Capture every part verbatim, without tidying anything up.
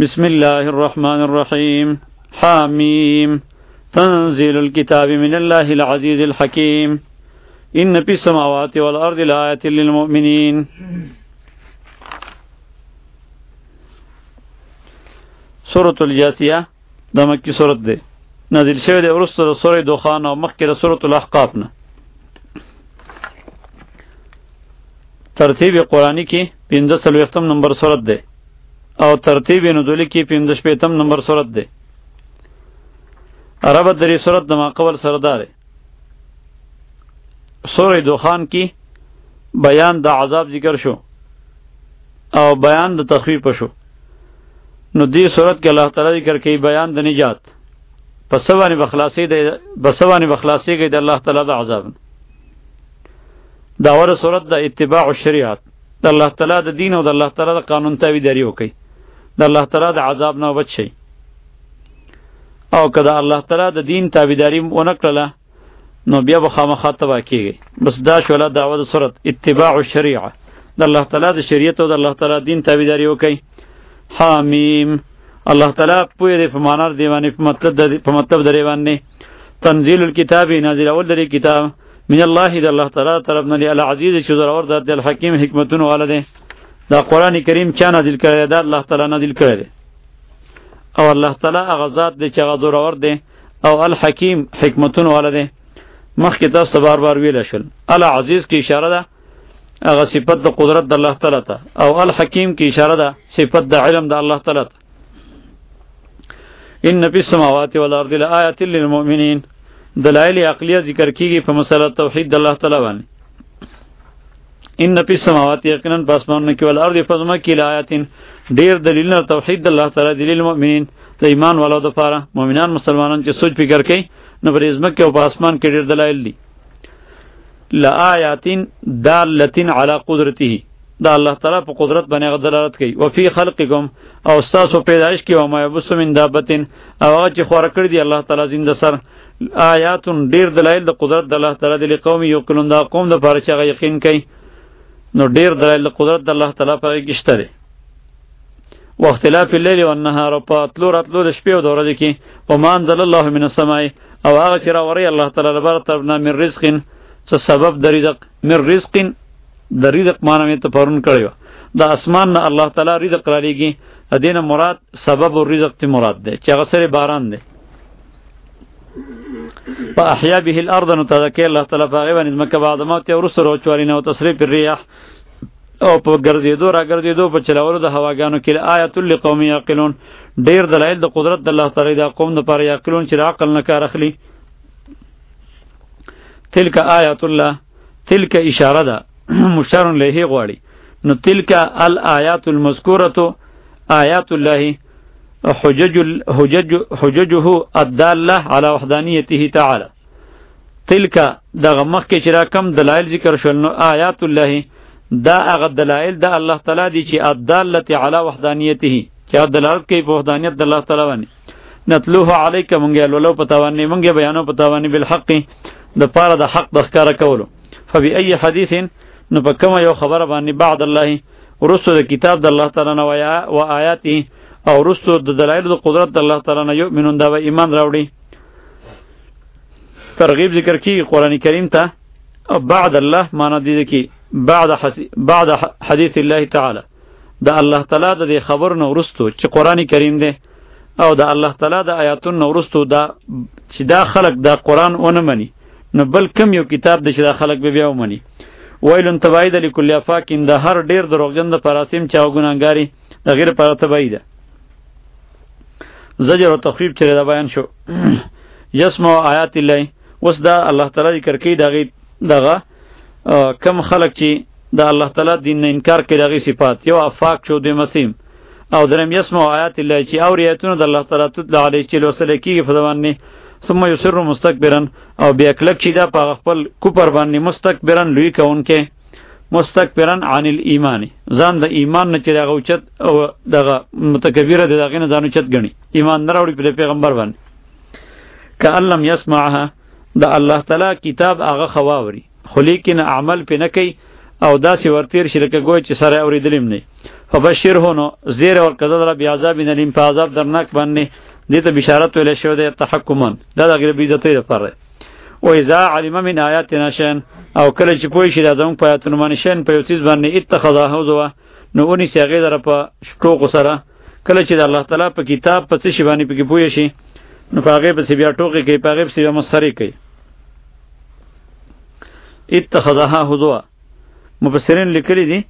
بسم الله الرحمن الرحيم حاميم تنزيل الكتاب من الله العزيز الحكيم إن في السماوات والأرض لآيات للمؤمنين. سورة الجاثية دا مکی سورت ده نازل شوه ده ورست ده سورة دخان و مخی ده سورة الاحقاف نه. ترتیب قرآنی کی پینزده سلویختم نمبر سورت ده او ترتیب نزولی کی پینزده شپیتم نمبر سورت ده. عربت دری سورت دما قبل سرداره. سورة دخان کی بیان دا عذاب ذکر شو او بیان دا تخفیف شو. نو دی صورت کې الله تعالی ذکر کوي بیان د نجات پس باندې بخلاصي د بس باندې بخلاصي کې د الله تعالی د عذاب. دا ور صورت د اتباع الشریعت د الله تعالی د دین او د الله تعالی د قانون تابعداري وکي د الله تعالی د عذاب نه بچ شي. او کله الله تعالی د دین تابعداري ونکړه نو بیا به خامخا تبا کیږي. بس دا شوله دعوه د صورت اتباع الشریعه د الله تعالی د شریعت او د الله تعالی دین تابعداري وکي. حامیم الله تعالی پوی دی په معنا دی باندې په مطلب دی په مطلب دی باندې تنزيل الكتاب نازل اول دی کتاب من الله د الله تعالی طرف نه دی العزیز چې زور اور د الحکیم حکمتونه والده. دا قران کریم چا نازل کړی دا الله تعالی نازل کړی دی او الله تعالی هغه ذات دی چې هغه زور اور دی او الحکیم حکمتونه والده. مخکې تاسو بار بار ویل شل العزیز کی اشاره ده اغه صفت د قدرت د الله تعالی ته او الحکیم کی اشاره ده صفت د علم د الله تعالی ته. ان فی السماوات والارض لآیات للمؤمنین دلائل عقلیه ذکر کیږي په مسله توحید د الله تعالی باندې. ان فی السماوات یقینا پاسمانونو کې والارض فزما کې لآیات ډیر دلیلونه توحید د الله تعالی د للمؤمنین د ایمان والو د لپاره مؤمنان مسلمانان چې سوچ فکر کوي نو پر ازمه کې او په اسمان کې ډیر دلایل دي. لآیات دالتین علی قدرته دا الله تعالی په قدرت باندې دلالت کوي. و فی خلقکم او استاسو پیدائش کې او ما یبث من دابتین او هغه چې خور کړی دی الله تعالی زنده سر آیات ډیر دلایل د قدرت د الله تعالی د قوم یو کلون دا قوم د پاره چې هغه یقین کوي نو ډیر دلایل د قدرت د الله تعالی په کې شته دي. و اختلاف الليل والنهار په تلو راتلو د شپې او د ورځې کې و ما انزل الله من السماء او هغه چې راوري الله تعالی لپاره طرفنا من رزق څه سبب د رزق من رزق د رزق معنی مې ته پرون کړی و د اسمان نه الله تعالی رزق را لېږي ادینه مراد سبب الرزق ته مراد ده چې هغه سره باران ده. په احیا به الارض نو تذکر الله تعالی په غیبه نظم کې بعد ما ته ورسره چوالینه او تصریف الرياح او په ګرځېدو را ګرځېدو په چلولو د هواګانو کې آیات لقوم یعقلون ډیر دلایل د قدرت د الله تعالی د قوم لپاره یعقلون چې عقل نه کار اخلي. تلک آیات الله تلک اشاره ده مشار الیه غواړي نو تلک الآیات المذکورة آیات الله حجج حجج حججه الداله على وحدانیته تعالی. تلک دغه مخکې چې را کم دلایل ذکر شول نو آیات الله دا هغه دلایل د الله تعالی دي چې الداله على وحدانیته چې دلالت کوي په وحدانیت د الله تعالی باندې. نتلوه علیک مونږه لولو پتاوانی مونږه بیانو پتاوانی بالحق د پاره د حق د ښکارا کولو. فبأي حدیث نو په کومه یو خبره باندې بعد الله ورسو د کتاب د الله تعالی نه و آیاته او ورسو د دلایل د قدرت د الله تعالی نه یؤمنون دا به ایمان راوړي. ترغیب ذکر کی قرآن کریم ته او بعد الله معنا دي کی بعد بعد حدیث الله تعالی د الله تعالی د خبر نو ورسو چې قرآن کریم دی او د الله تعالی د آیاتونو نو ورسو دا چې دا خلق د قرآن ونه مني نو بل کم یو کتاب د چې دا خلق به بیا ومني. ویلن تبعید لکل افاکین د هر ډیر دروغجن د پراسیم چا ګناګاری د غیر پر تبعید زجر او تخفیف چې دا بیان شو. یسمع آیات الله وس دا الله تعالی ذکر کوي دغه دغه کم خلق چې د الله تعالی دین نه انکار کوي دغه صفات یو افاک شو د مسیم او درم یسمع آیات الله چې اوریتونه د الله تعالی تطلع علی چې لوسل کیږي په دوانه ثم یسر مستكبرا او بیا کلک چې دا په خپل کوپر باندې مستكبرا لوی کونکې مستكبرا عن الايمان ځان د ایمان نه چې دغه اوچت او دغه متکبر دغه نه ځان اوچت غني ایمان نه راوړي په پیغمبر باندې. کألم يسمعها د الله تعالی کتاب هغه خواوري خو لیکن عمل پې نه کوي او داسې ورتیر شي لکه ګوی چې سره اورېدلیم نه. فبشره نو زیر اور کذا بیاذاب الیم په عذاب درناک باندې دې ته بشارت ویل شوی دی تحکمن دا د غیر بیزتۍ لپاره. و اذا علم من آیاتنا شیئا او کله چې پوه شي دا زموږ په آیاتونو باندې شیئا په یو څیز باندې اتخذه هزوا نو ونیسي هغې لره په ټوکو سره. کله چې د الله تعالی په کتاب په څه شي باندې پکې پوه شي نو په هغې پسې بیا ټوکې کوي، په هغې پسې بیا مسخرې کوي. اتخذها هزوا مفسرین لیکلي دي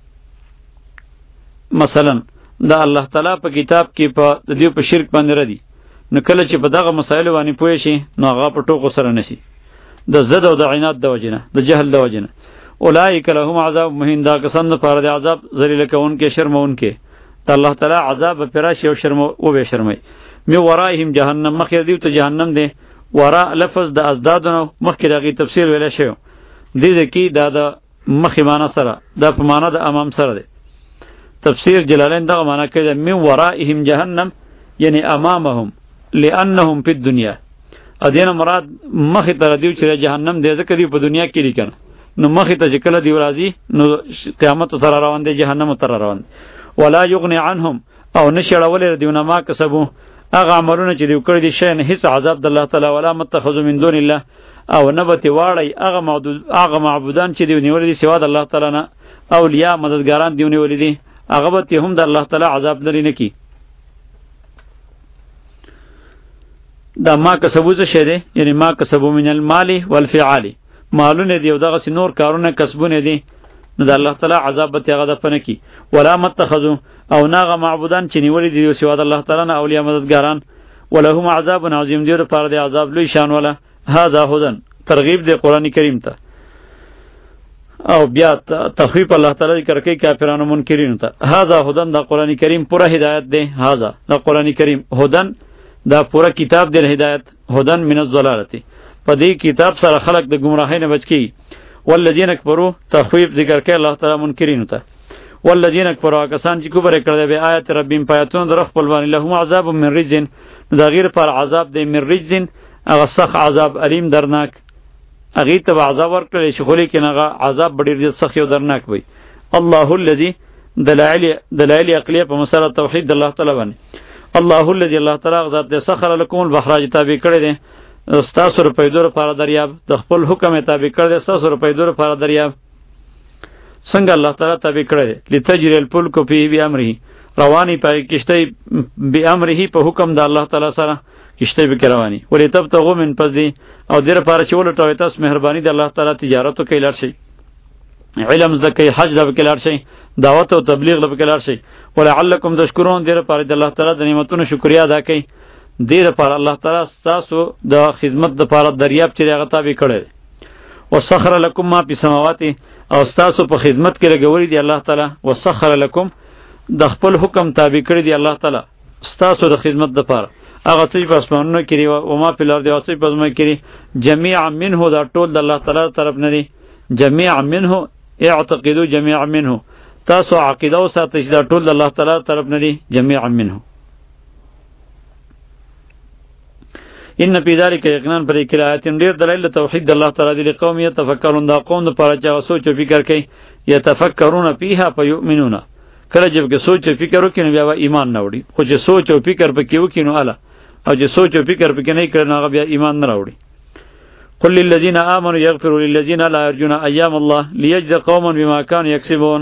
مثلا دا الله تعالی په کتاب کې په د دې په شرک باندې ردي، نو کله چې په دغه مسایل باندې پوه شي نو هغه په ټوکو سره نشي د زد او د عناد د وجنه د جهل د وجنه. اولئک لهم عذاب مهین، دا کسان لپاره د عذاب ذلیل کوونکې شرمونکې د الله تعالی عذاب به راشي او شرم او به شرمي. می ورایهم جهنم، مخکې دیو ته جهنم دی. ورا لفظ د ازدادونو مخکې دغه تفسیر ویل شوی دي ځکه دا د مخې معنا سره دا په معنا د امام سره دی. تفسیر جلالین دغه معنا کوي من ورائهم جهنم یعنی امامهم لانهم فی الدنیا. ا دینه مراد مخې ته دیو چې جهنم دی ځکه دی په دنیا کې لیکنه، نو مخې ته چې کله دی راځي نو قیامت سره روان دی، جهنم سره روان دی. ولا یغنی عنهم او نشړولې دیونه ما کسبو هغه عملونه چې دی کړی دي شي نه هیڅ عذاب د الله تعالی ولا متخذ من دون الله او نبتی واړی هغه معبود هغه معبودان چې دی نیولې دي سوا د الله تعالی نه اولیاء مددګاران دی نیولې دي هغه به هم د الله تعالی عذاب لري نه کی. دا ما کسبو څه شه دی یعنی ما کسبو من المال والفعال مالونه دی او دغه نور کارونه کسبونه دي نو د الله تعالی عذاب به هغه د پنه کی. ولا متخذو او ناغه معبودان چې نیولې دي سوا د الله تعالی نه اولیاء مددګاران ولهم عذاب عظیم دی پر د عذاب لوی شان ولا. هذا هدن ترغیب دی قرآن کریم ته او بیا تخویف الله تعالی ذکر کوي کافرانو منکرینو ته. هذا هدن دا قرآن کریم پورا هدایت دی. هذا دا قرآن کریم هدن دا پورا کتاب دی هدایت. هدن من الضلالت په دې کتاب سره خلق د گمراهۍ نه بچ کی. والذین کفروا تخویف ذکر کوي الله تعالی منکرینو ته. والذین کفروا کسان چې کفر کړل به آیات ربهم پایتون در خپل باندې لهم عذاب من رجز دا غیر پر عذاب دی من رجز هغه سخت عذاب علیم درناک. هغې ته به عذاب ورکړلی شي خو لیکن هغه عذاب به ډېر سخت او درناک وي. الله الذي دلایل دلایل عقلیه په مسله توحید د الله تعالی باندې. الله الذي الله تعالی هغه ذات دی سخر لكم البحر تابع کړی دی ستاسو روپیدو لپاره دریاب د خپل حکم تابع کړی دی ستاسو روپیدو لپاره دریاب. څنګه الله تعالی تابع کړی دی لتجري الفلك فيه بامره رواني پای کشته بامره په حکم د الله تعالی سره کشته به رواني ولې تب ته غومن پس دی او دیر پاره چې ولټوي تاسو مهرباني د الله تعالی تجارت کوي لار شي علم زکه حج د وکړار شي دعوت او تبلیغ له وکړار شي ولعلکم تشکرون دیر پاره د الله تعالی د نعمتونو شکریا ادا کوي. دیر پاره الله تعالی تاسو د خدمت د پاره دریاب چې هغه تابع کړي وسخر لكم ما فی السماوات او تاسو په خدمت کې لګوري دی الله تعالی وسخر لكم د خپل حکم تابع کړي دی الله تعالی تاسو د خدمت د پاره هغه څه په اسمانونو کې او ما په لار دی او څه په زمکه کې جميعا منه دا ټول د الله تعالی طرف نه دی. جميعا منه اعتقدوا جميعا منه تاسو عقیده او ساتئ دا ټول د الله تعالی طرف نه دی جميعا منه. ان فی ذلک یقینا پر کلایت ډیر دلایل توحید د الله تعالی دی قوم یتفکرون دا قوم د پاره چې سوچ او فکر کوي یتفکرون فیها فیؤمنون کله چې کې سوچ او فکر وکړي بیا ایمان نه وړي خو چې سوچ او فکر پکې وکړي نو اله او چې سوچ او فکر پکې نه کړي نو بیا ایمان نه راوړي. قل للذین آمنوا یغفروا للذین لا یرجون ایام الله لیجزی قوما بما كانوا یکسبون.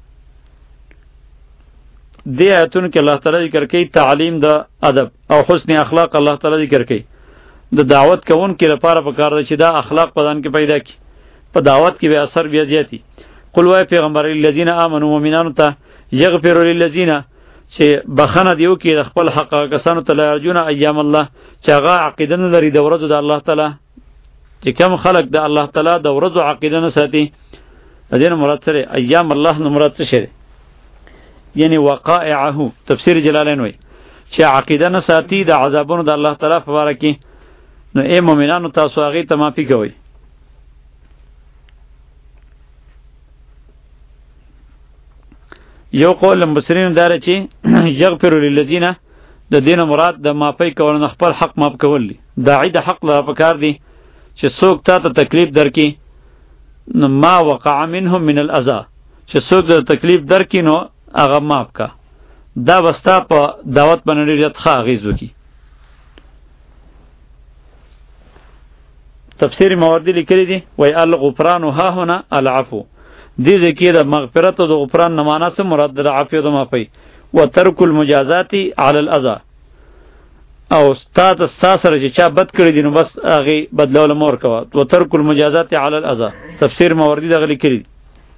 دې آیتونو کې الله تعالی ذکر کوي تعلیم د ادب او حسن اخلاق الله تعالی ذکر کوي. د دعوت کوونکو لپاره پکار دی چې دا اخلاق په ځان کې پیدا کړي په دعوت کې به اثر بیا زیاتی. قل وای پیغمبر الذین آمنوا مؤمنانو ته یغفروا للذین چې بخنه دیو کې د خپل حق کسانو ته لارجون ایام الله چې هغه عقیده نه لري د ورځو د الله تعالی چې کوم خلق د الله تعالی د ورځو عقیده نه ساتي دین مراد سره ایام الله نو مراد څه شي یعنی وقائعه. تفسیر جلالین وای چې عقیده نه ساتي د عذابونو د الله تعالی په اړه کې نو اے مؤمنانو تاسو هغه ته معافي کوئ. یو قول مبصرین داره چې یغفر للذین د دین مراد د معافی کول نه خپل حق معاف کول دي. داعی د حق لپاره پکار دي چې څوک تا ته تکلیف درکې نو ما وقع منهم من الاذى چې څوک د تکلیف درکې نو هغه ماف کا. دا بستا په دعوت باندې ډېر ښه اغېز وکړي. تفسیر ماوردی لیکلی دی وای الغفران ها هنا العفو. دې ځکه د مغفرت او د غفران نه معنا څه مراد ده؟ عفو او معافی. وترک المجازات علی الاذى. او استاد استاد سره چې چا بد کړی دی نو بس هغه بدلول مور کوا. وترک المجازات علی الاذى. تفسیر ماوردی دغه لیکلی دی.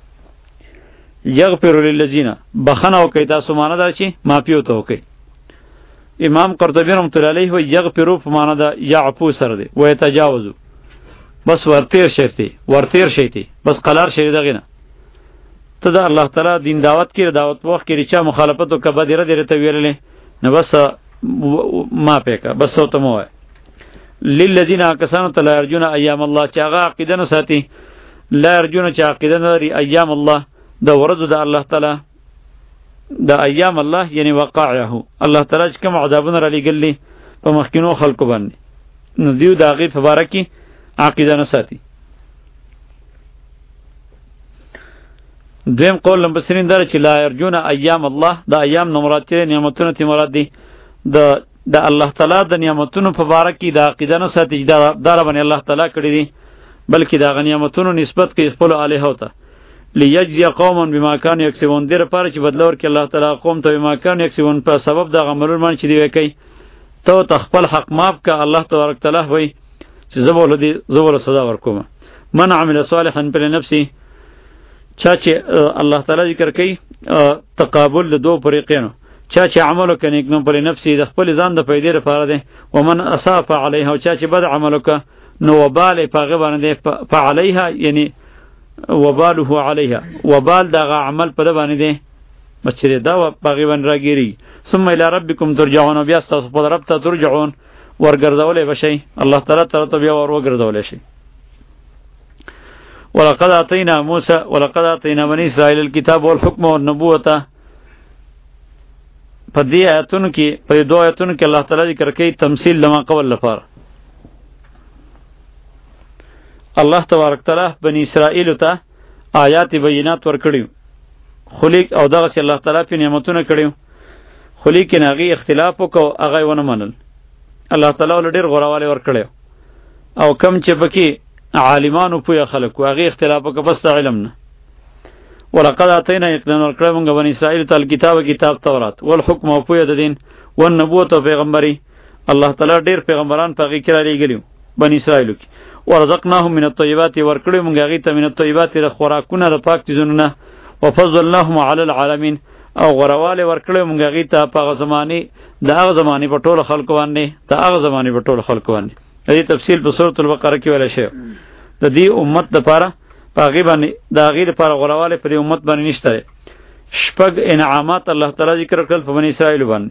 یغفر للذین بخنه او کیتا سمانه دا چې معافی وته وکي. امام قرطبی رحمۃ اللہ علیہ و یغفروا فمانه دا یعفو سره دی و یتجاوز بس ورتیر شیتی ورتیر شیتی بس قلار شری دغه نه. ته د الله تعالی دین دعوت کې دعوت وخت کې چې مخالفت او کبیره دې ته ویلې نو بس ما پېکا بس ته مو وای. للذین کسانو ته لا ارجون ایام الله چې هغه عقیده نه ساتي لا ارجون چې عقیده نه لري ایام الله د ورځ د الله تعالی د ایام الله یعنی وقایعه الله تعالی چې کوم عذابونه را لګلې په مخکینو خلکو باندې نو دیو د هغې په باره کې عقیده نه ساتي. دویم قول لمبسرین داره چې لا ارجون ایام الله د ایام نه مراد چې نعمتونه تی مراد دي د د الله تعالی د نعمتونو په باره کې د عقیده نه ساتي چې دا باندې الله تعالی کړی دي بلکې د نعمتونو نسبت کوي خپل الهو ته. لیجزی قوما بما كانوا یکسبون دیر پاره چې بدل ورکړي الله تعالی قوم ته بما كانوا یکسبون په سبب د عملونو باندې چې دی وکي ته تخپل حق ماف کا الله تبارک تعالی وای چې زبول دی زبول سزا ورکوم. من عمل صالحا فلنفسه چا چې الله تعالی ذکر کوي تقابل د دوه فریقینو چا چې عمل وکړي نو پر نفسه د خپل ځان د پیدې لپاره دی ومن اصاف علیها او چا چې بد عمل وکړي نو وبال په باندې فعليها یعنی وباله علیها وبال دغه عمل په باندې دی بچره دا په غیبن راګيري. ثم الى ربکم ترجعون بیا تاسو په رب ته ترجعون ورګرځولې بشي الله تعالی تر ته بیا ور وګرځولې شي. ولقد اتینا موسی ولقد اتینا بنی اسرائیل الكتاب والحکم والنبوة. په دې آیتونو کې په دوه آیتونو کې الله تعالی ذکر کوي تمثيل لما قبل لپاره. الله تبارک تعالی بنی اسرائیل ته آیات بینات ورکړیو خلیق او دغه چې الله تعالی په نعمتونه کړیو خلیق کې ناغي اختلاف وکاو هغه ونه منل الله تعالی ول ډیر غوړواله ورکړیو او کم چې پکې عالمانو په خلکو هغه اختلاف وکاو بس علم نه. ولقد اتینا یقدن ورکړو موږ بنی اسرائیل ته کتاب کتاب تورات والحکم او په د دین والنبوت او پیغمبري الله تعالی ډیر پیغمبران په هغه کې را لېږلیو بنی اسرائیل کې ورزقناهم من الطيبات ورکړو موږ هغه ته من الطيبات د خوراکونه د پاک چیزونه وفضلناهم على العالمین او غرواله ورکړو موږ هغه ته په هغه زمانه د هغه زمانه په ټول خلکو باندې د هغه زمانه په ټول خلکو باندې. دې تفصیل په سورۃ البقره کې ویل شوی د دې امت لپاره په هغه باندې د هغه لپاره غرواله په دې امت باندې نشته. شپږ انعامات الله تعالی ذکر کړل په بنی اسرائیل باندې.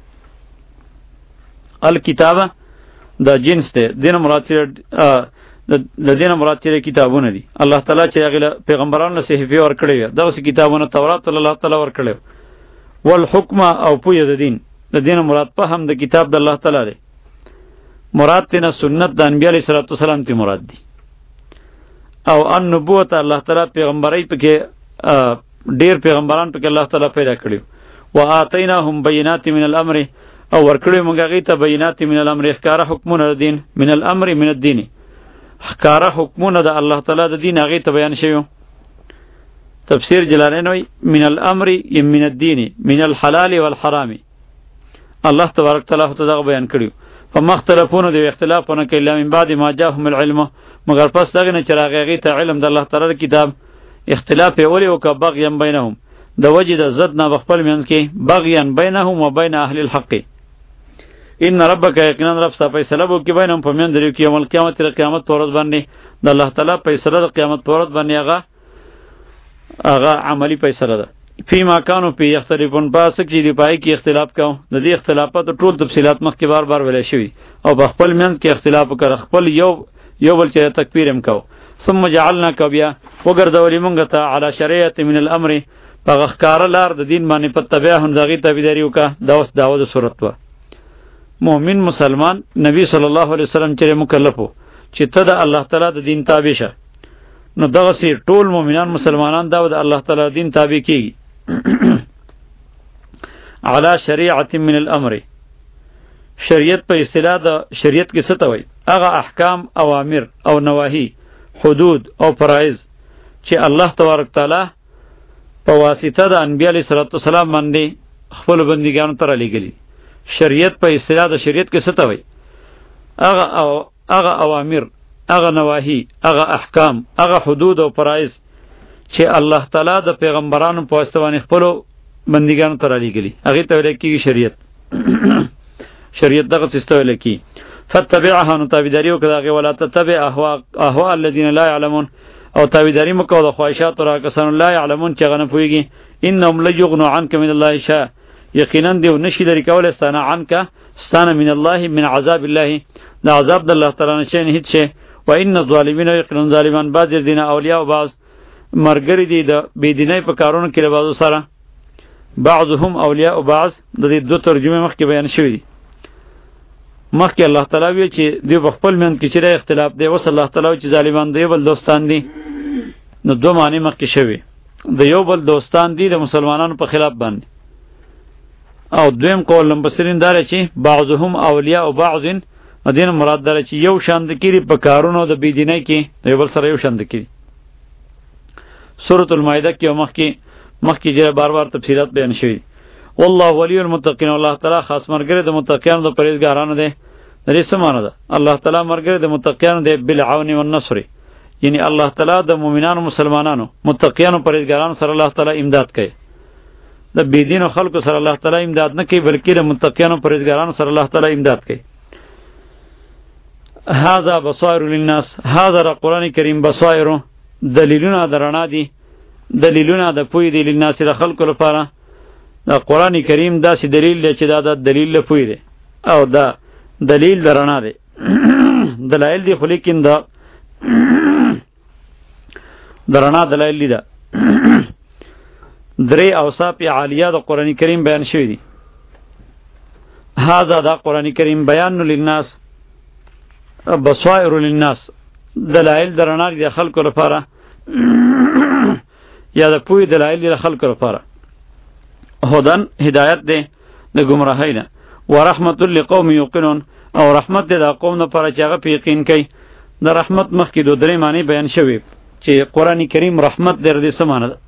الکتابه د جنس ده دین مراد د دین مراد چې کتابونه دي الله تعالی چې هغه پیغمبرانو صحیفه ورکړي دغه کتابونه تورات الله تعالی ورکړي. والحکم او پوی د دین د دین مراد په هم د کتاب د الله تعالی دی مراد تینا سنت د انبیاء علیه السلام تی مراد دی. او ان نبوت الله تعالی پیغمبرای پکې ډیر پیغمبران پکې الله تعالی پیدا کړي. واتیناهم بینات من الامر او ورکړي موږ هغه ته بینات من الامر احکار حکمونه د دین من الامر من الدین احکار حکمونه د الله تعالی د دین هغه ته بیان شوی. تفسیر جلالین وی من الامر من الدین من الحلال والحرام الله تبارک تعالی ته دا بیان کړي. فمختلفون د اختلافونه کې الا من بعد ما جاءهم العلم مگر پس دغه نه چراغ هغه ته علم د الله تعالی کتاب اختلاف ولی او ک بغیا بینهم د وجد زد نه بخپل منځ کې بغیا بینهم و بین اهل الحق. ان ربک یقینا رب صاحب فیصله وکي بینهم په منځ لري کې یوم القیامت تر قیامت ورځ باندې د الله تعالی فیصله د قیامت ورځ باندې هغه هغه عملی فیصله ده. فيما كانوا في يختلفون پس کې دی پای کې اختلاف کاو د دې اختلافات ټول تفصيلات مخکې بار بار ویل شوی او بخپل منځ کې اختلاف وکړ خپل یو یو بل چې تکبیر هم کاو. ثم جعلنا کبیا وګرځولې مونږ ته علی شریعت من الامر پغخکار لار د دین باندې په تبع هم دغه تابعداري وکړه. دا اوس داوود صورت و مؤمن مسلمان نبی صلی الله علیه وسلم چې مکلف وو چې ته د الله تعالی د دین تابع شه نو دغه سي ټول مؤمنان مسلمانان دا د الله تعالی دین تابع کیږي. علی شریعت من الامر. شریعت په اصطلاح د شریعت کې څه ته وایي؟ هغه احکام، اوامر او نواهی، حدود او فرایض چې الله تبارک تعالی په واسطه د انبیاء علیه السلام باندې خپل بندګانو ته رالیږلي. شریعت په اصطلاح د شریعت کې څه ته وایي؟ هغه او هغه اوامر، هغه نواهی، هغه احکام، هغه حدود او فرایض چې الله تعالی د پیغمبرانو په واسطه باندې خپل بندګانو ته رالیږلي، هغه ته ویل کېږي شریعت. شریعت دغه څه ته ویل کېږي. فتبعها، نو تابعداري وکړه هغې، ولا تتبع اهوا اهوا الذین لا یعلمون، او تابعداري مه کوه د خواهشاتو را کسانو لا یعلمون چې هغه نه پوهېږي. انهم لیغنوا عنک من الله شیئا، یقینا دیو نشي لرې کولی ستانه عنک ستانه من الله من عذاب الله، د عذاب د الله تعالی نه شی نه هېڅ شی. و ان الظالمین، یقینا ظالمان بعض دینه اولیاء او بعض مرګري دي د بېدینۍ په کارونو کې له بعضو سره. بعضهم اولیاء او بعض د دې دو ترجمې مخکې بیان شوي دي. مخکې الله تعالی وی چې دوی په خپل منځ کې چې اختلاف دی، اوس الله تعالی وی چې ظالمان د یو بل دوستان دي. نو دو معنی مخکې شوي، د یو بل دوستان دي د مسلمانانو په خلاف باندې. او دویم قول مفسرین دا چې بعضهم اولیاء او بعض دین مراد دا چې یو شان د کیری په کارونو د بېدینۍ کې د یو بل سره یو شان د کیری. سورۃ المائده کې مخکې مخکې چې بار بار تفصیلات بیان شوي. والله ولی المتقین، الله تعالی خاص مرګره د متقینانو د پرهیزګارانو دی. د دې څه معنی ده؟ الله تعالی مرګره د متقینانو دی بالعون والنصر، یعنی الله تعالی د مؤمنانو مسلمانانو متقینانو پرهیزګارانو سره الله تعالی امداد کوي. د بيدینو خلکو سره الله تعالی امداد نه کوي، بلکې د متقینانو پرهیزګارانو سره الله تعالی امداد کوي. هذا بصائر للناس، هذا قرآن کریم بصائر دلیلونه د رڼا دي، دلیلونه د پوی دی للناس د خلکو لپاره. دا قرآن کریم داسې دلیل دی چې دا د دلیل له پوی دی او دا دلیل د رڼا دی. دلایل دی خو لیکن دا د رڼا دلایل دی. دا درې اوصاف عالیه د قرآن کریم بیان شوي دي. هذا دا قرآن کریم بیان للناس، بصائر للناس، دلایل د رڼا دی د خلکو لپاره یا د پوی دلایل دی د خلکو لپاره. هدن هدایت دی د گمراهی نه، ورحمت لقوم یوقنون، او رحمت دی د قوم لپاره چې هغه په یقین کوي. د رحمت مخکې دو درې معنی بیان شوي چې قرآن کریم رحمت دی. د څه معنی ده؟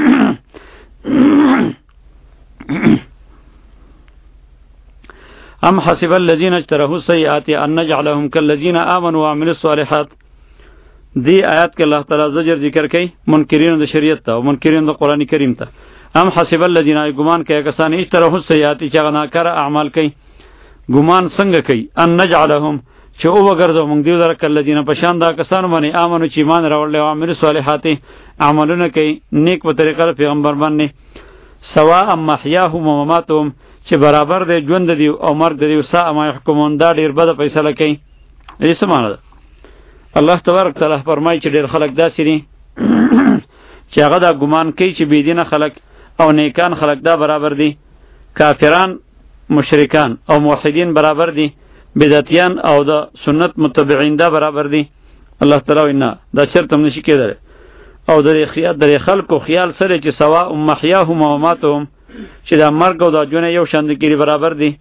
ام حسب الذين اجترحوا السيئات ان نجعلهم كالذين امنوا وعملوا الصالحات. دی آیات کې الله تعالی زجر ذکر کوي منکرین د شریعت ته او منکرین د قرآن کریم ته. ام حسب الذين، ګمان کوي کسان اجترحوا السيئات چې هغه ناکاره اعمال کوي. ګمان څنګه کوي؟ ان نجعلهم، چې او وګرځو موږ دیو لره کالذین په شان دا کسان باندې امنو چې ایمان راوړل او عملوا الصالحات عملونه کوي نیک په طریقه پیغمبر باندې. سواء محیاهم و مماتهم، چې برابر دی ژوند دی او مرګ دی. ساء ما يحكمون، دا ډیر بده فیصله کوي. دې څه معنی ده؟ الله تبارک تعالی فرمایي چې ډیر خلک داسې دي چې هغه دا ګمان کوي چې بېدینه خلک او نیکان خلک دا برابر دي. کافران، مشرکان او موحدین برابر دي، بدعتیان او د سنت متبعین دا برابر دي. الله تعالی وینا دا چرته هم نشي کېدلی. او درې خیال درې خلکو خیال سره چې سواء محیاهم و مماتهم، چې دا مرګ او دا ژوند یو شان دي برابر دي.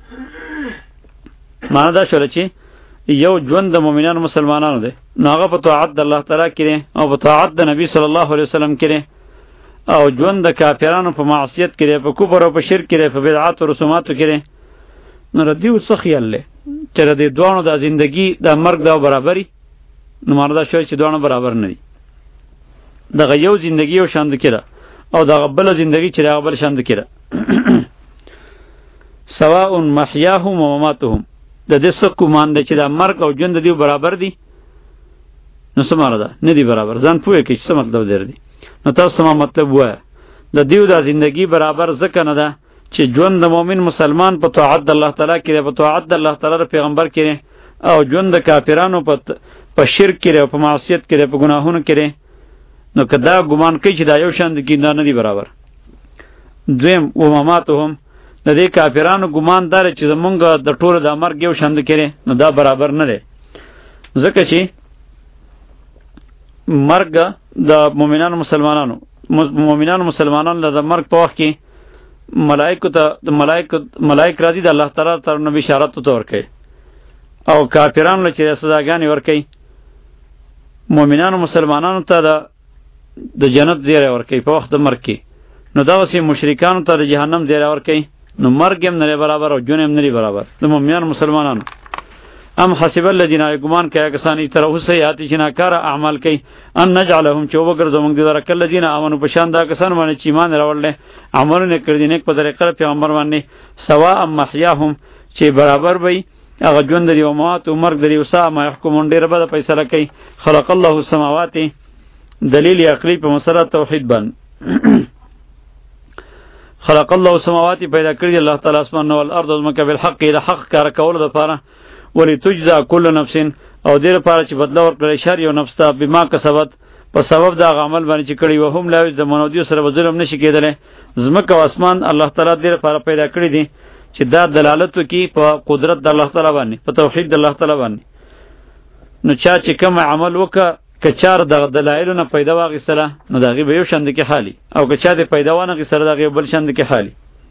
معنا دا شوله چې یو ژوند د مؤمنانو مسلمانانو دی، نو هغه په طاعت د الله تعالی کې دی او په طاعت د نبی صلی الله علیه وسلم کې دی. او ژوند د کافرانو په معصیت کې دی، په کفر او په شرک کې دی، په بدعات او رسوماتو کې دی. نو ردیو څه خیال دی چې د دې دوانو د زندگی د مرګ دا برابري؟ نو معنا دا شوی چې دوانو برابر نه دي. دغه یو زندگی یو شان د کړه او دغه بل زندگی چې هغه بل شان د کړه. سواء محیاهم و مماتهم، د دې څه کومان دی چې دا مرګ او ژوند دی برابر دي؟ نو څه معنا ده؟ نه دی برابر. ځان پوهه کې څه مطلب دی؟ نو تاسو ما مطلب وایه. د دیو د زندگی برابر ځکه نه ده چې ژوند د مؤمن مسلمان په طاعت د الله تعالی کې، په طاعت د الله تعالی پیغمبر کې، او ژوند د کافرانو په په شرک کې او په معصیت کې، په ګناهونو کې. نو کدا ګمان کوي چې دا یو شان دي، نه دی برابر. دویم و مماتهم، د دې کافرانو ګمان دار چې زمونږ د ټولو د مرګ یو شان کړي، نو دا برابر نه دی. ځکه چې مرګ د مؤمنانو مسلمانانو مؤمنانو مسلمانانو د مرګ په وخت کې ملائکه ته ملائکه ملائک راځي د الله تعالی طرف نه بشارت ته ورکړي او کافرانو چې سزاګانې ورکړي، مؤمنانو مسلمانانو ته د د جنت زیری ورکړي په وخت د مرګ کې، نو دغسې مشرکانو ته د جهنم زیری ورکړي، نو مرګ هم نه برابر او ژوند هم نه برابر د مؤمنانو مسلمانانو. ام حسب الذین گمان کیا کسانی طرف سیئات چې ناکاره اعمال کوي ان نجعلهم چې وګرځو موږ د درک الذین امنوا په شان دا کسان باندې چې ایمان راوړل عملونه کړی دي نیک په طریقه پیغمبر باندې سواء محیاهم چې برابر وي هغه ژوند دی او موت او مرګ دی او سا ما يحكمون ډیر به فیصله کوي. خلق الله السماوات دلیل عقلی په مسله توحید باندې خلق الله السماوات پیدا کړی الله تعالی اسمان او الارض زمکه بالحق الى حق کار کول د پاره ولی تجزا کل نفس او دیر پاره چې بدلا ورکړی شر یو نفس ته بما کسبت په سبب دا عمل باندې چې کړی و هم لا د منودیو سره ظلم نشي کېدلی. زمکه او اسمان الله تعالی دیر پاره پیدا کړی دي چې دا دلالت وکي په قدرت د الله تعالی باندې په توحید د الله تعالی باندې. نو چا چې کوم عمل وکړه کچار د دلایل نه پیدا واغستله نو دغه به یو شند کې حالي او کچا د پیدا ونه غسر دغه بل شند کې حالي.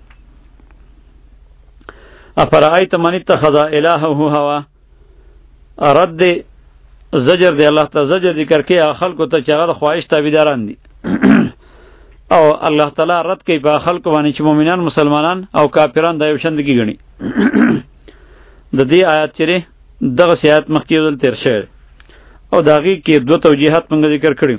افرایت من اتخذ الهه هوا رد زجر دی الله تعالی زجر ذکر کې خلکو ته چې هغه خواهش تابعداران دي او الله تعالی رد کوي په خلکو باندې چې مؤمنان مسلمانان او کافران د یو شند کې غني. د دې آیات چیرې دغه آیات مخکې ول تیر شوی او داغي کې دوه توجیهات موږ ذکر کړیو.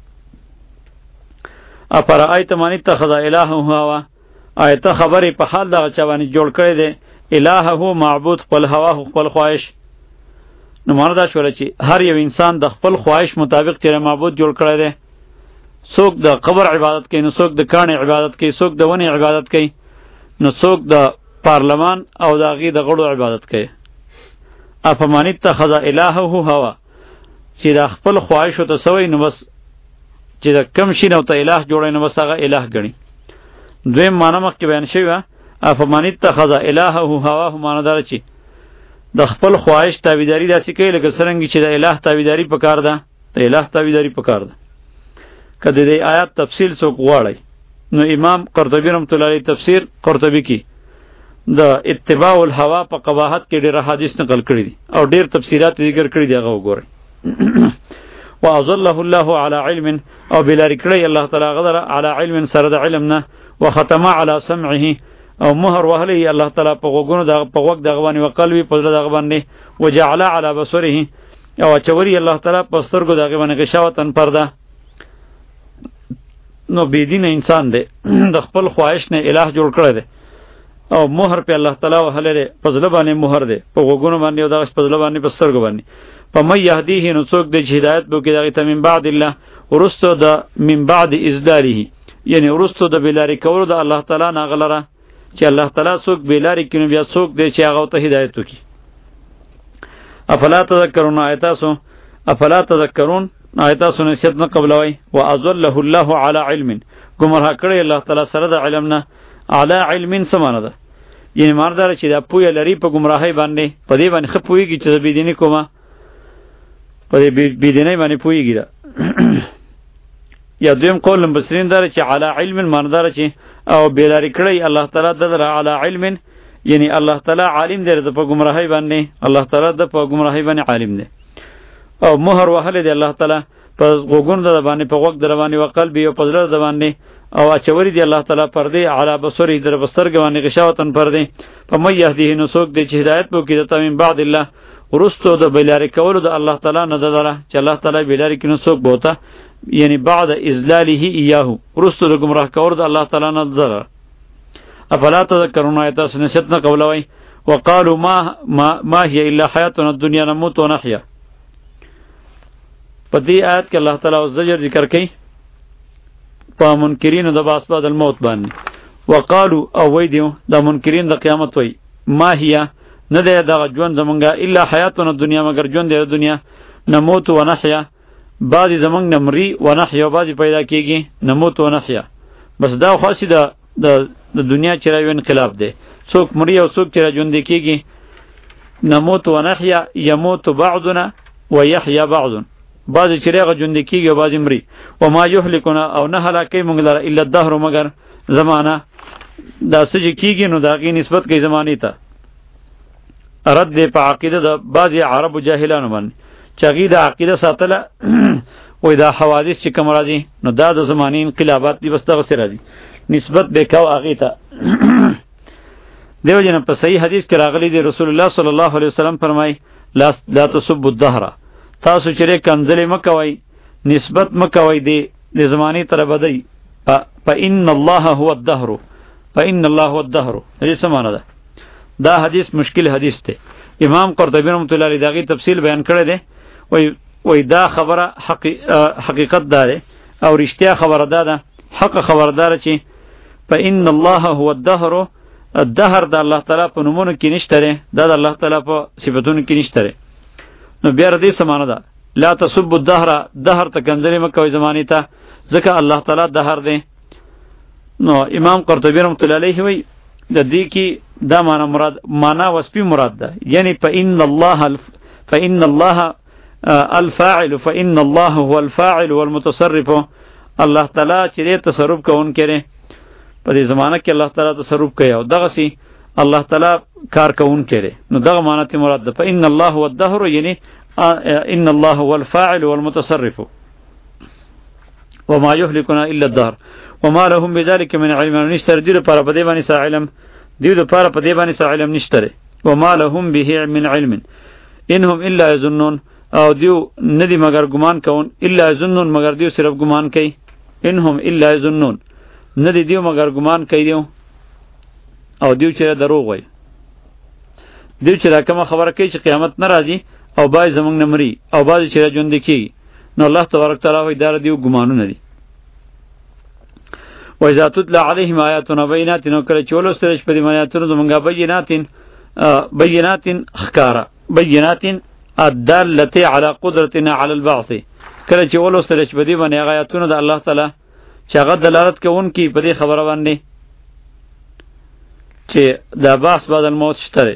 افرایت من اتخذ الهه هوا آیت خبرې په حال دغه چا باندې جوړ کړی دی الهه معبود خپل هوا خپل خواهش. نو معنی دا شوله چې هر یو انسان د خپل خواهش مطابق چې معبود جوړ کړی دی. څوک د قبر عبادت کوي، نو څوک د کاڼي عبادت کوي، څوک د ونې عبادت کوي، نو څوک د پارلمان او د هغې د غړو عبادت کوي. افمن اتخذ الهه هوا چې د خپل خواهشو ته سوی نو بس چې د کم شي نو ته اله جوړی نو بس هغه اله ګڼي. دویم معنی مخکې بیان شوې وه افمن اتخذ الهه هواه معنی داره چې د خپل خواهش تابعداري داسې کوي لکه څرنګه چې د اله تابعداري پکار ده د اله تابعداري پکار ده. که د دې آیات تفصیل څوک غواړي نو امام قرطبي رحمت الله علیه تفسیر قرطبي کې د اتباع الهوا په قباحت کې ډېر حدیث نقل کړي دي او ډېر تفسیرات ذکر کړي دي هغه وګورئ. واظله الله على علم او بلاری کړی الله تعالی غدر على علم سره د علم نه وختم على سمعه او مهر وهلی الله تعالی په غوګونو د په غوګ دغه باندې او قلبي په زړه دغه باندې وجعل على بصره او چوري الله تعالی په سترګو دغه باندې غشاوتن پرده. نو بيدین انسان دی د خپل خواهش نه الہ جوړ کړی دی او مهر په الله تعالی وهلره په زړه باندې مهر دی په غوګونو باندې او دغه په زړه باندې په سترګو باندې. فمن يهديه نو څوک د هدایت بو کې دغه ته من بعد الله ورستو د من بعد ازداله یعنی ورستو د بلاری کولو د الله تعالی نه غلره چې الله تعالی څوک بلاری کینو بیا څوک دی چې هغه ته هدایت وکي. افلا تذکرون آیاتاسو افلا تذکرون آیاتاسو نصیحت نه قبلوي. واضله الله على علم گمراه کړی الله تعالی سره د علم نه على علم سمانه ده یعنی مردار چې دا پوی لري په گمراهی باندې په دې باندې خپويږي چې بيدینی کومه په دې بيدینی باندې پویږي دا. یا دویم قول مبصرین دار چې علی علم ماندار چې او بیلاری کړی الله تعالی د علی علم یعنی الله تعالی عالم دی د په گمراهی باندې الله تعالی د په گمراهی باندې عالم دی او مهر وهل دی الله تعالی په غوګون د باندې په غوګ در باندې او قلب او په زړه د باندې او اچوري دی الله تعالی پر دی علی بصری در بصر باندې غشاوتن پر دی. په مې یهدیه نو څوک دی چې هدایت بو کې د تمن بعد الله ورستو د بیلاری کولو د الله تعالی نه دره چې الله تعالی بیلاری کینو څوک بوته یعنی بعد ازلاله ایاه ورستو د گمراه کولو د الله تعالی نه دره. افلا تذکرون آیات سنت نه قولوي. وقالوا ما ما, ما هي الا حیاتنا الدنیا نموت ونحیا. په دې آیات کې الله تعالی او زجر ذکر کوي په منکرینو د باس بعد الموت باندې. وقالوا او وای دیو د منکرین د قیامت وای ما هي نه ده دا ژوند زمونږه الا حیاتنا دنیا مگر ژوند د دنیا نموت و نحیا بعضی زمونږ نمری و نحیا بعضی پیدا کیږي نموت و نحیا. بس دا خاصی د د دنیا چرایو انقلاب ده څوک مری او څوک چر ژوند کیږي نموت و نحیا یموت بعضنا و یحیا بعض بعضی چرایو ژوند کیږي بعضی مری و ما یهلکنا او نه هلاکی مونږ لره الا الدهر مگر زمانہ دا څه چې کېږي نو د هغې نسبت کوي زمانې ته. رد دی په عقیده د بعضې عربو جاهلانو باندې چې هغې د عقیده ساتله وایي دا حوادث چې کوم راځي نو دا د زمانې انقلابات دي، بس دغسې راځي، نسبت به کوو هغې ته. دیو جن په صحیح حدیث کې راغلی دی، رسول الله صلی الله علیه وسلم فرمای لا لا تسبوا الدهر، تاسو چې کنځلې مه کوئ، نسبت مه کوئ د د زمانې تر بدی. فإن الله هو الدهر، فإن الله هو الدهر. دې څه معنی ده؟ دا حدیث مشکل حدیث دی. امام قرطبی رحمۃ اللہ علیہ داغي تفصیل بیان کړی دی. وای وای دا خبره حقیقت ده او رښتیا خبره ده، حق خبردار چې فإن الله هو الدهر، الدهر د الله تعالی په نومونو کې نشته، دا د الله تعالی په صفاتونو کې نشته. نو بیا ردی سمانه ده لا تسبوا الدهر، دهر ته کنځلې مه کوئ زمانې ته، ځکه الله تعالی دهر دی. نو امام قرطبی رحمۃ اللہ علیہ وی د دې کې دا معنا مراد معنا وصفی مراد ده، یعنی فإن الله فإن الله الفاعل، فإن الله هو الفاعل والمتصرف. الله تعالی چې تصرف کوونکی دی په دې زمانه کې، الله تعالی تصرف کوي او دغه سي الله تعالی کار کوونکی دی. نو دغه معنا ته مراد ده فإن الله هو الدهر، یعنی ان الله هو الفاعل والمتصرف وما يهلكنا الا الدهر وما لهم بذلك من علم. نشتر دې لپاره په دې باندې څه علم، دې لپاره په دې باندې څه علم نشته. وما لهم به من علم انهم الا يظنون، او دیو ندی مگر ګمان کون، الا يظنون مگر دیو صرف ګمان کوي. انهم الا يظنون، ندی دیو مگر ګمان کوي دیو، او دیو چې دروغ وایي. دیو چې دا کومه خبره کوي چې قیامت نه راځي او باید زمونږ نه مري او باید چې ژوند کېږي، نو الله تبارک تعالی وایي دا دیو ګمانونه دي. وإذا تتلى عليهم آياتنا بينات، نو کله چې ولوستل شي په دې آیاتونو زمونږه بینات بینات ښکاره، بینات الدالة على قدرتنا على البعث، کله چې ولوستل شي په دې باندې هغه آیاتونه د الله تعالی چې هغه دلالت کوونکي په دې خبره باندې چې دا بحث بعد الموت شته.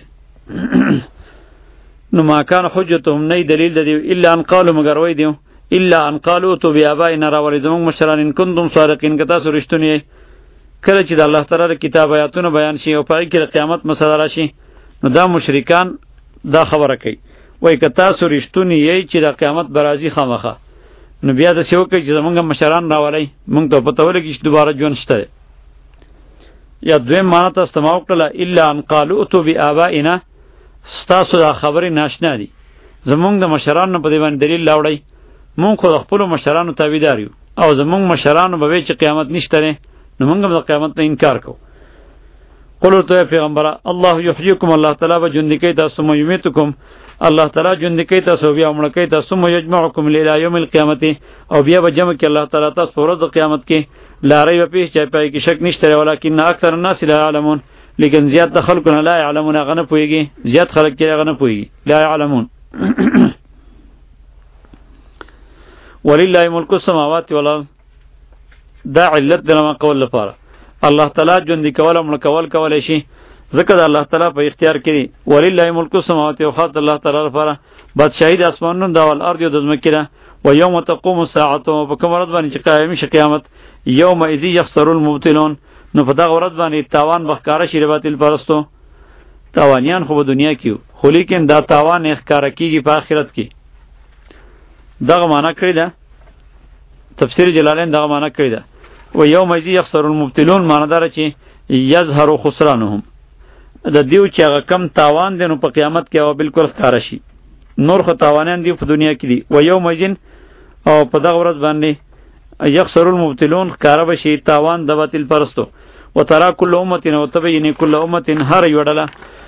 نو ما کان حجتهم نه دلیل د دې الا ان قالوا مگر وای دیو الا ان قالوا تو بیابائنا راولی زمونږ مشران ان کنتم صادقین که تاسو رښتونی. کله چې د الله تعالی کتاب آیاتونه بیان شي او پای کې د قیامت مسله راشي نو دا مشرکان دا خبره کوي، وای که تاسو رښتونی یی چې د قیامت برازي خامخه، نو بیا د سیو کوي چې زمونږ مشران راولي مونږ ته پته ولګي چې دوباره ژوند شته. یا دویم معنا ته استماع وکړه الا ان قالوا تو بیابائنا، ستاسو دا خبرې ناشنا دي، زمونږ د مشرانو په دې باندې دلیل لاوړی، مونږ خو د خپلو مشرانو تابعدار یو او زمونږ مشرانو به وایي چې قیامت نشته دی، نو مونږ هم د قیامت نه انکار کوو. قل ورته وایه پیغمبره الله یحییکم، الله تعالی به ژوندي کوي تاسو، ثم یمیتکم، الله تعالی ژوندي کوي تاسو بیا مړه کوي تاسو، ثم یجمعکم الی یوم القیامة، او بیا به جمع کوي الله تعالی تاسو په ورځ د قیامت کې. لا ریب فیه، چې پای کې شک نشته، ولکن اکثر الناس لا یعلمون، لیکن زیات د خلکو نه لا یعلمون، هغه نه پوهېږي، زیات خلک کې هغه نه پوهېږي، لا یعلمون. ولله ملک السماوات والارض، دا علت د لما قول لپاره الله تعالی ژوندي کول او مړه کول کولی شي، ځکه د الله تعالی په اختیار کې دی. ولله ملک السماوات، او خاص الله تعالی لپاره بادشاهي د اسمانونو دا ول ارض او د ځمکې ده. و یوم تقوم الساعه، په کوم ورځ باندې چې قائم شي قیامت، یومئذ یخسر المبطلون، نو په دغه ورځ باندې تاوان بخکاره شي باطل پرستو. تاوانیان خو په دنیا کې، خو لیکن دا تاوان ښکاره کیږي په آخرت کې. دغه معنا کړی ده تفسیر جلالین، دغه معنا کړی ده و یومئذ یخسر المبطلون، معنا دار چې یظهر خسرانهم، د دیو چې هغه کم تاوان دی نو په قیامت کې او بالکل ښکاره شي. نور خو تاوانیان دی په دنیا کې دي. و یومئذ، او په دغه ورځ باندې یخسر المبطلون ښکاره به شي تاوان د باطل پرستو. و ترى كل امه، او تبین كل امه، هر یو ډله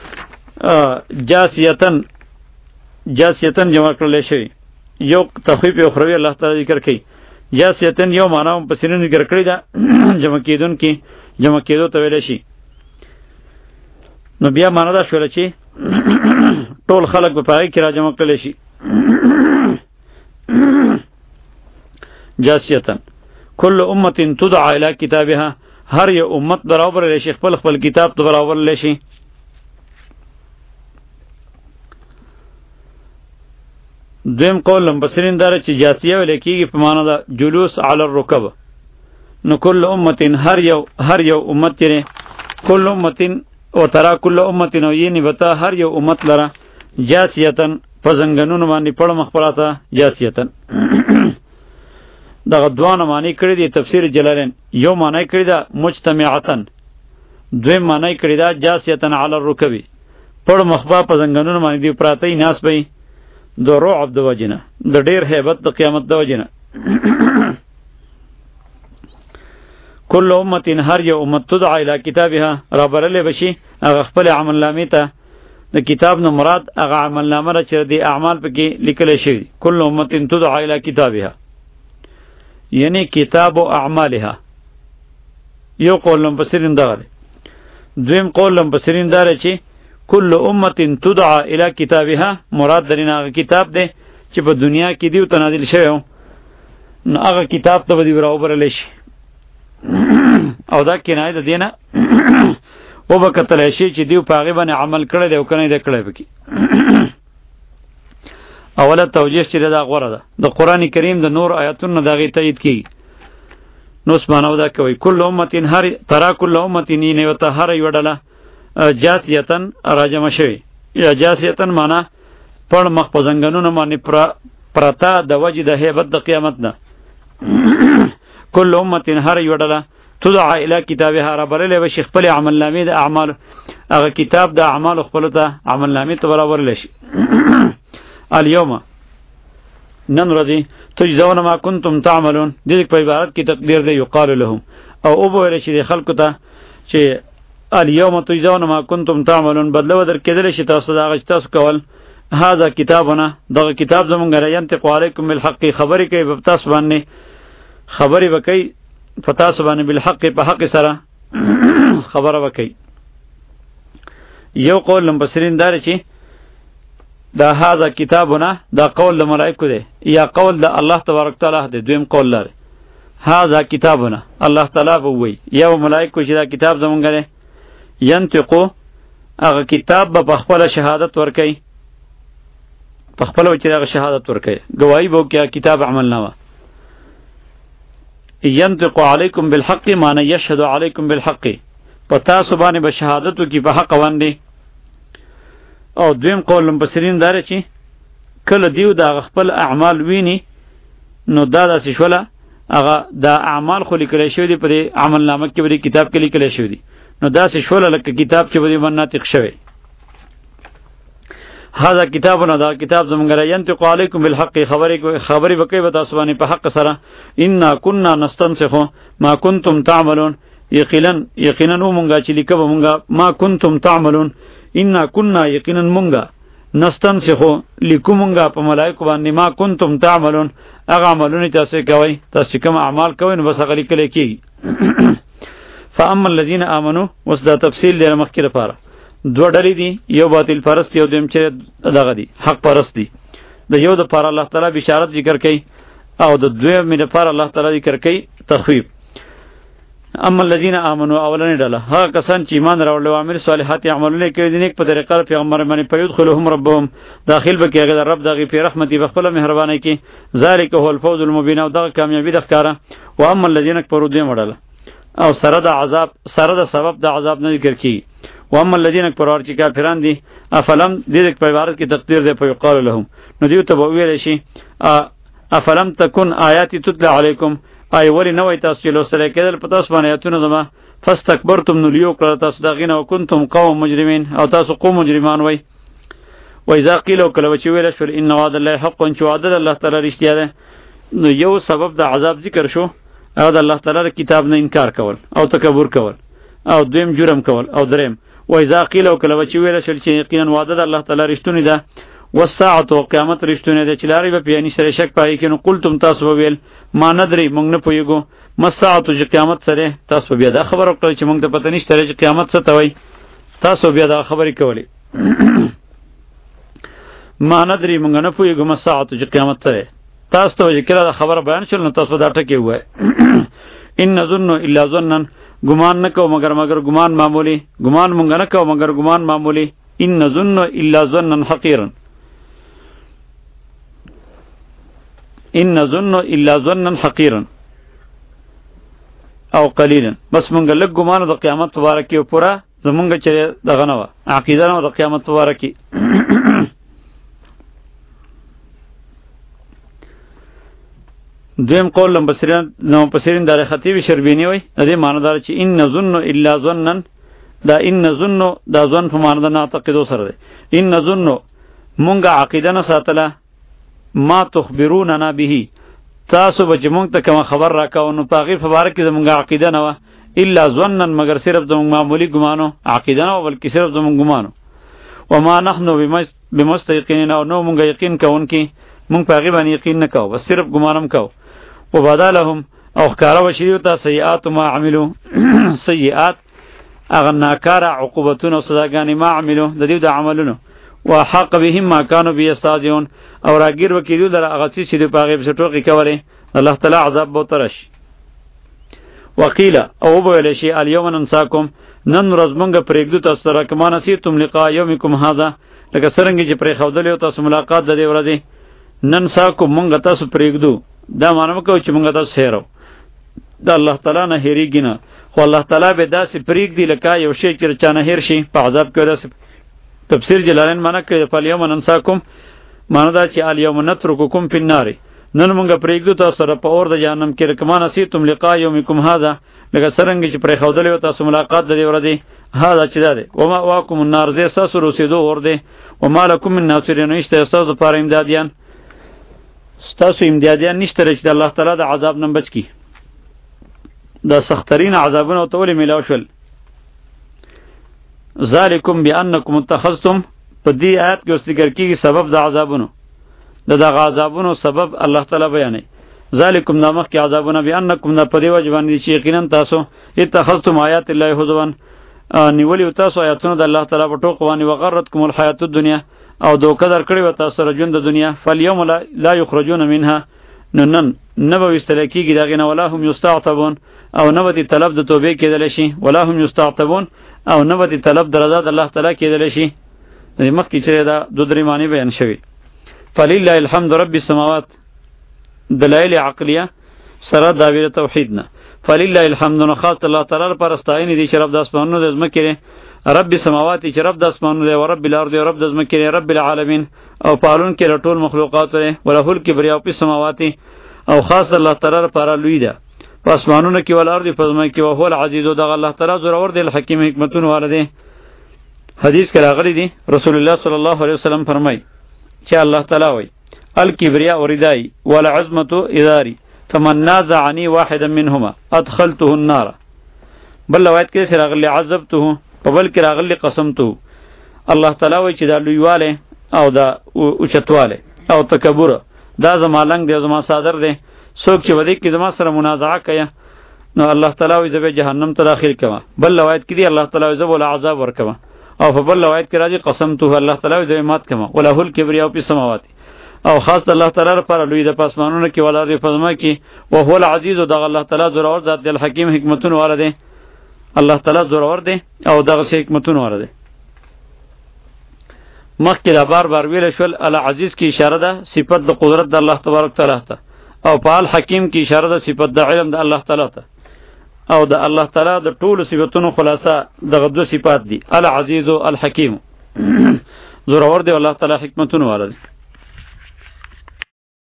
جاسیتن، جاسیتن جمع کړل شي، یو تخفیف اخروی الله تعالی ذکر کوي. جاسیتن یو معنا په سینې ذکر کړی دا جمع کېدون کې جمع کېدو ته ویل شي. نو بیا معنا دا شول چې ټول خلق په پای کې را جمع کړل شي. جاسیتن کل امه تدعى الى کتابها، هر یو امت برابر لشي خپل خپل کتاب ته برابر لشي. دویم قول لمبسرین داره چې جاسیه ویل کېږي په معنا ده جلوس علی الرکب. نو کل امت، هر یو هر یو امت چې کل امتین و ترا کل امتین او یعنی بتا هر یو امت لره جاسیتن پزنګنونو باندې پړ مخبراته جاسیتن دغه دوانه معنی کړی دی تفسیر جلالین یو معنی کړی دا مجتمعتن دویم معنی کړی دا جاسیتن علی الرکبی پړ مخبا پزنګنونو باندې دی پراته ناس به دو رعب د وجنه د ډیر hebat د قیامت د وجنه کل امتین هر یو امت تدعا الی کتابها را برلې بشي هغه خپل عمل نامې ته د کتاب نه مراد هغه عمل نامه چې د اعمال پکې لیکل شوی کل امتین تدعا الی کتابها یعنی کتاب و اعمالها یو قول مفسرین دغه دویم قول مفسرین داره چې کل امتین تدعا الی کتابها مراد درینه هغه کتاب دی چې په دنیا کې دیو ته نازل شوی نو هغه کتاب ته به دی راوبرلی شي او دا کنایه د دینه او به کتلی شي چې دیو په هغې باندې عمل کړی دی او که نه دی کړی پکې اوله توجیه چې دا غوره ده د قرآن کریم د نور آیاتونو د هغې تایید کېږي نو اوس معنی دا کوي کل امتین هر ترا کل امتین یې ورته هره یوه ډله جاسیتن راجمع شوي یا جاسیتن معنی پړ مخ په زنګنونو باندې پرته د وجې د هیبت د قیامت نه کل امتین هر یوه ډله تدعا الی کتابها را برلی بشي خپل عمل نامې د اعمال هغه کتاب د اعمالو خپلو ته عمل نامې ته برابرلی شي الیوم نن ورځې تجزون ما کنتم تعملون دې په عبارت کې تقدیر دی یقال لهم او او به ویلی شي د خلکو ته چې الیوم تجزون ما کنتم تعملون بدله به درکېدلی شي تاسو د هغه چې تاسو کول هذا کتابونه دغه کتاب زمونږ را ینطق علیکم بالحق خبرې کوي په تاسو باندې خبرې به کوي په تاسو باندې بالحق په حق سره خبره به کوي یو قول مفسرین داره چې دا هذا کتابونه دا قول د ملائکو دی یا قول د الله تبارک تعالی دی دویم قول لري هذا کتابونه الله تعالی به وایي یا ملائکو چې دا کتاب زمونږ دی ینطقو هغه کتاب به په خپله شهادت ورکوي په خپله به چې هغه شهادت ورکوي ګواهي به وکړي کتاب عمل نامه ینطق علیکم بالحق معنی یشهد علیکم بالحق په تاسو باندې به شهادت وکړي په حق باندې او دویم قول مفسرین داره چې کله دیو د خپل اعمال ویني نو دا داسې شوله هغه دا اعمال خو لیکلی شوي دي په دې عمل نامه کې به دې کتاب کې لیکلی شوي دي نو داسې شوله لکه کتاب چې به دې باندې ناطق شوی هذا کتابونه دا کتاب زمونږ را ینطق علیکم بالحق خبرې خبرې به کوي به تاسو باندې په حق سره انا کنا نستنسخو ما کنتم تعملون یقینا یقینا مونږه چې لیکه به مونږه ما کنتم تعملون انا کنا یقینا مونږه نستنسخو لیکو مونږه په ملائکو باندې ما کنتم تعملون هغه عملونه تاسو کوئ تاسو کوم اعمال کوئ نو بس هغه لیکل کېږي فاما الذین آمنوا اوس دا تفصیل دی مخکې لپاره دو ډلې دي یو باطل پرست یو دویم چې دغه دي حق پرست دي د یو د پاره الله تعالی بشارت ذکر کوي او د دویم د پاره الله تعالی ذکر کوي تخویب اما الذين امنوا اولن ډله هغه کسان چې ایمان راوړل او عمل صالحات عملونه کوي د نیک په طریقه پیغمبر باندې پیدخلهم ربهم داخل به کېږي د رب دغه په رحمتي بخپله مهرباني کې ذالک هو الفوز المبین او دغه کامیابی د ښکارا و اما الذين كفروا دویم ډله او سره د عذاب سره د سبب د عذاب نه ذکر کی و اما الذين كفروا چې کافران دي افلم دې په عبارت کې تقدیر دی په یقال لهم نو دیو ته ویل شي افلم تکن آیات تتلى علیکم ای ولی نوې تاسو چې لوستل کېدل په تاسو باندې آیاتونه زما فاستكبرتم نو لیو کړه تاسو دا غینه وکنتم قوم مجرمین او تاسو قوم مجرمان وای و اذا قیل کله چې ویل شو ان وعد الله حق ان وعد الله تعالی رښتیا ده نو یو سبب د عذاب ذکر شو او د الله تعالی کتاب نه انکار کول او تکبر کول او دویم جرم کول او دریم و اذا قیل کله چې ویل شو چې یقینا وعد الله تعالی رښتونی ده والساعه او قیامت رښتونه ده چې لاري به پیانی سره شک پای کینو قلتم تاسو ویل ما ندري مونږ نه پویګو مساعه چې قیامت سره تاسو بیا دا خبر وکړئ چې مونږ ته پته نشته چې قیامت څه ته وای تاسو بیا دا خبرې کولې ما ندري مونږ نه پویګو مساعه چې قیامت سره تاسو ته ذکر دا خبر بیان شول نو تاسو دا ټکی وای ان نظن الا ظنن ګمان نه کوو مگر مگر ګمان معمولی ګمان مونږ نه کوو مگر ګمان معمولی ان نظن الا ظنن حقیرا ان نظن الا ظنا حقيرا او قلیلا بس مونږ لږ ګمانو د قیامت مبارک کې پورا زمونږ چې دغه نه وه عقیده نه وه د قیامت مبارک کې. دویم قول لمفسرین دار خطیب شربینی وی د دې معنی دار چې ان نظن الا ظنا، دا ان نظن دا ظن په معنی د نعتقدو سره دی. ان نظن مونږه عقیده نه ساتله ما تخبروننا به، تاسو به چې مونږ ته کوم خبر راکاو نو په هغې په باره کې زمونږ عقیده نه وه الا ظنا، مگر صرف زمونږ معمولي ګمانو، عقیده نه وه بلکې صرف زمونږ ګمانو. وما نحن بمستيقنین، او نو مونږ یقین کوونکي، مونږ په هغې باندې یقین نه کوو، بس صرف ګمانم کوو. وبدا لهم او ښکاره وشي دوی ته سیئات ما عملو سیئات هغه ناکاره عقوبتونه او سزاګانې ما عملو د دوی د عملونو، وحق بهم ما كانوا به یستهزئون، او راګیر وکړي دوی لره هغه څه چې دوی په هغې پسې ټوکې کولې، الله تعالی عذاب به ورته راشي. وقیل او وبویلی شي الیوم ننساکم، نن ورځ مونږ پرېږدو تاسو سره کما نسیتم لقاء یومکم هذا، لکه څرنګه چې پرېښودلی و تاسو ملاقات د دې ورځې. ننساکم مونږ تاسو پرېږدو، دا معنی مه کوو چې مونږ تاسو هېرو، د الله تعالی نه هېرېږي نه، خو الله تعالی به داسې پرېږدي لکه یو شی چې چا نه هېر شي په عذاب کې. داسې تفسیر جلالین معنی کوي فالیوم ننساکم، معنی دا چې الیوم نترککم فی النار، نن مونږ پرېږدو تاسو سره په اور د جهنم کې کما نسیتم لقاء یومکم هذا، لکه څرنګه چې پرېښودلی و تاسو ملاقات د دې ورځې. هذا چې دا دی ومأواکم النار، ځای ستاسو روسېدو اور دی. وما لکم من ناصرین، نشته ستاسو دپاره امدادیان، ستاسو امدادیان نشته چې د الله تعالی د عذاب نه بچ کړي. دا سخترین عذابونه ورته ولې میلاو شول؟ ذالکم بانکم اتخذتم، په دې آیات کې اوس ذکر کېږي سبب د عذابونو، د دغه عذابونو سبب الله تعالی بیانوي. ذالکم دا مخکې عذابونه بانکم دا په دې وجه باندې چې یقینا تاسو اتخذتم آیات الله هزوا، نیولي تاسو آیاتونه د الله تعالی په ټوکو باندې، وغرتکم الحیات الدنیا، او دوکه در کړی و تاسو سره ژوند د دنیا. فالیوم لا یخرجون منها، نو نن نه به ویستلی کېږي د هغې نه، ولا هم یستعتبون، او نه به دې طلب د توبې کېدلی شي، ولا هم یستعتبون، او نه به دې طلب د رضا د الله تعالی کېدلی شي. د دې مخکې چې دا دو درې معنی بیان شوي. فلله الحمد رب السماوات، دلایل عقلیه سره داویل توحید نه. فلله الحمد، نو خاص الله تعالی لپاره ستاینې دي چې رب د اسمانونو د ځمکې دی، رب السماوات چې رب د اسمانونو دی، و رب الارض رب د ځمکې دی، رب العالمین او پالون کې له ټول مخلوقات دی، وله الکبریاء فی السماوات، او خاص الله تعالی لپاره لوی ده په اسمانونو کې ول ارض په ځمکه کې، او هو العزیز، دغه الله تعالی زورور دی، الحکیم حکمتونه والا دی. حدیث کې راغلی دی رسول الله صلی الله علیه وسلم فرمای چې الله تعالی وایي الکبریاء ردای والعظمت اداری فمن نازعني واحدا منهما ادخلته النار. بل روایت کې چې راغلی عذبته، په بل کې راغلی قسمته. الله تعالی وایي چې دا لویواله او دا اوچتواله او تکبر دا زما لنګ دی، زما صادر دی، څوک چې ودی کې زما سره منازعه کوي نو الله تعالی وایي زه به جهنم ته داخل کوم. بل روایت کې دی الله تعالی وایي زه به عذاب ورکوم، او په بل روایت کې راځي قسمته، الله تعالی وایي زه مات کوم، وله الکبریاء فی السماوات، او خاص الله تعالی لپاره لوی د پاسمانونو کې ولا د فزما کې، او هو العزیز، دغه الله تعالی زورور ذات دی، الحکیم حکمتونه والا دی. الله تعالی زورور دی او دغه حکمتونه والا دی. مخکې دا بار بار ویل شول العزیز کې اشاره ده صفت د قدرت د الله تبارک تعالی ته، او په الحکیم کې اشاره ده صفت د علم د الله تعالی ته، او د الله تعالی د ټولو صفاتونو خلاصه دغه دوه صفات دي، العزیز او الحکیم. زورور دی الله تعالی حکمتونه والا دی.